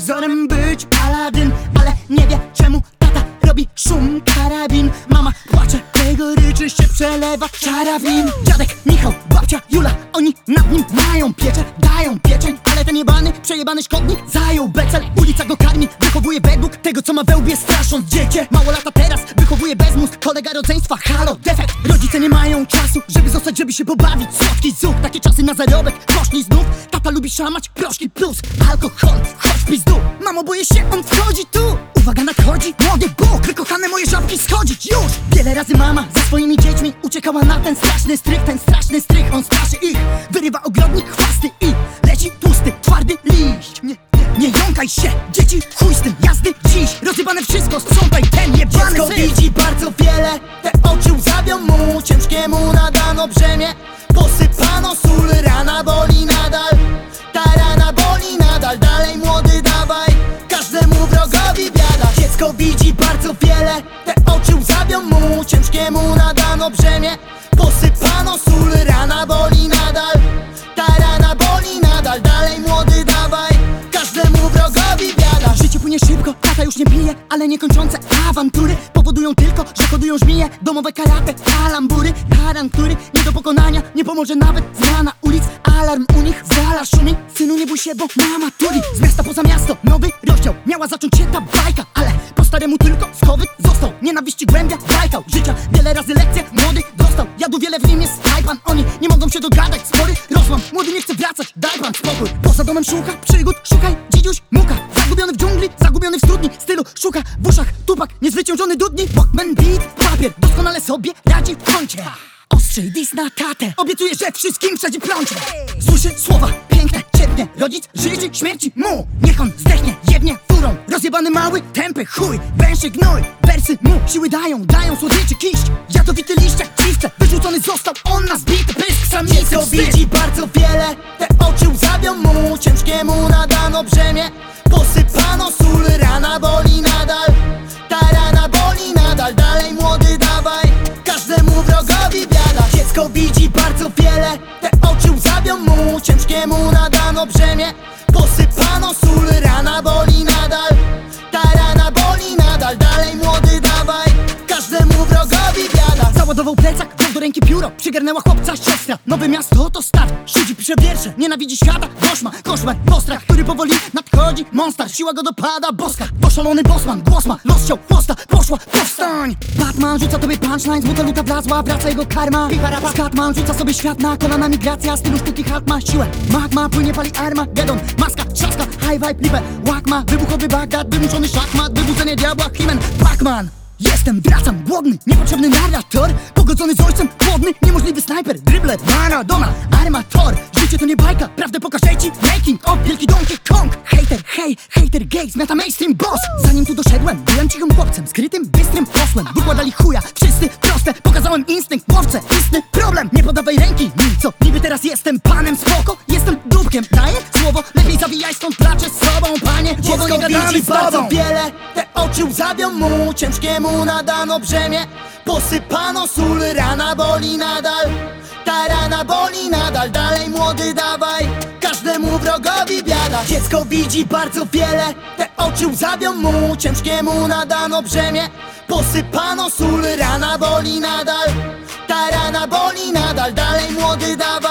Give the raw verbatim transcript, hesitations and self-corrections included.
wzorem być Paladyn, ale nie wie czemu tata robi szum karabin. Mama płacze, tego ryczy się przelewa czara w nim. Dziadek Michał, babcia Jula, oni nad nim mają pieczę, dają pieczeń. Ale ten jebany, przejebany szkodnik zajął becel. Ulica go karmi, wychowuje według tego co ma we łbie, strasząc dziecię. Mało lata teraz, wychowuje bez mózg, kolega rodzeństwa, halo, defekt. Rodzice nie mają czasu, żeby zostać, żeby się pobawić. Słodki zuch, takie czasy na zarobek, poszli znów. Tata lubi szamać, proszki plus alkohol, chodź pizdu. Mamo, boję się, on wchodzi tu. Uwaga, nadchodzi młody Bóg, wykochane moje żabki, schodzić już. Wiele razy mama ze swoimi dziećmi uciekała na ten straszny strych, ten straszny strych. On straszy ich, wyrywa ogrodnik chwasty i leci tłusty, twardy liść. Nie, nie, nie jąkaj się, dzieci, chuj z tym, jazdy dziś. Rozjebane wszystko, sprzątaj ten jebany Dziecko syf. widzi bardzo wiele, te oczy łzawią mu. Ciężkiemu nadano brzemię, posypano sól, rana boli nadal. Ta rana boli nadal, dalej młody dawaj, każdemu wrogowi biada. Dziecko widzi bardzo wiele, te oczy łzawią mu. Ciężkiemu nadano brzemię, posypano sól, rana boli nadal. Ta rana boli nadal, dalej młody dawaj, każdemu wrogowi biada. Życie płynie szybko, tata już nie pije, ale niekończące awantury powodują tylko, że hodują żmije. Domowe karate, kalambury, tarantury. Nie do pokonania, nie pomoże nawet zmiana ulic. Alarm u nich zala szumi. Synu, nie bój się, bo mama tuli. Z miasta poza miasto, nowy rozdział. Miała zacząć się ta bajka, ale po staremu tylko schowyk został. Nienawiści głębia, bajkał życia. Wiele razy lekcje, młody dostał. Jadł wiele, w nim jest tajpan. Oni nie mogą się dogadać, spory rozłam. Młody nie chce wracać, daj pan spokój. Poza domem szuka przygód, szukaj dzidziuś muka. Zagubiony w dżungli, zagubiony w studni. Stylu szuka w uszach tupak, niezwyciężony dudni. Walkman beat, papier, doskonale sobie radzi w kącie. Ostrzej dis na tatę, obiecuję, że wszystkim wsadzi plącze. Słyszy słowa piękne, cierpnie, rodzic życzy śmierci mu. Niech on zdechnie, jebnie furą. Rozjebany mały, tępy chuj, węszy gnój. Wersy mu siły dają, dają słodyczy kiść. Jadowity liściak, dziwce, wyrzucony został on na zbity pysk. Samicy Dziecko wstyd. widzi bardzo wiele, te oczy łzawią mu. Ciężkiemu nadano brzemię, posypano sól, rana boli nadal. Ta rana boli nadal, dalej młody dawaj, każdemu wrogowi biada. Dziecko widzi bardzo wiele, te oczy łzawią mu. Ciężkiemu nadano brzemię, posypano sól, rana boli nadal. Ta rana boli nadal, dalej młody dawaj, każdemu wrogowi biada. Załadował plecak, wziął do ręki pióro. Przygarnęła chłopca siostra. Nowe miasto to start. Siedzi, pisze wiersze, nienawidzi świata. Koszma, koszmar, postrach, który powoli nadchodzi. Monster, siła go dopada, boska. Poszalony bossman, głos ma, rozciął chłosta. Poszła, powstań! Batman rzuca tobie punchline, z buta luta wlazła, wraca jego karma. Skatman rzuca sobie świat na kolana, migracja. Stylu sztuki halt ma siłę. Magma, płynie, pali arma. Gedon, maska, trzaska, high vibe, lipę. Łakma, wybuchowy Bagdad, wymuszony szachmat. Wybudzenie diabła, Himen, Pac-Man. Jestem, wracam, głodny, niepotrzebny narrator. Pogodzony z ojcem, głodny, niemożliwy snajper. Dribble, Maradona, armator. Życie to nie bajka, prawdę pokażę ci. Making of, wielki Donkey Kong. Hater, hej, hater, gay, zmiata mainstream boss. Zanim tu doszedłem, byłem cichym chłopcem, skrytym, bystrym posłem. Wykładali chuja, wszyscy proste. Pokazałem instynkt, łowcę, istny problem. Nie podawaj ręki, mi co, niby teraz jestem panem spoko. Jestem dupkiem, daję słowo. Lepiej zawijaj stąd, placzę z sobą, panie. Głowo nie Dziecko gadamy widzi z bardzo tobą. wiele, te oczy łzawią mu. Ciężkiemu nadano brzemię, posypano sól, rana boli nadal. Ta rana boli nadal, dalej młody dawaj, każdemu wrogowi biada. Dziecko widzi bardzo wiele, te oczy łzawią mu. Ciężkiemu nadano brzemię, posypano sól, rana boli nadal. Ta rana boli nadal, dalej młody dawaj.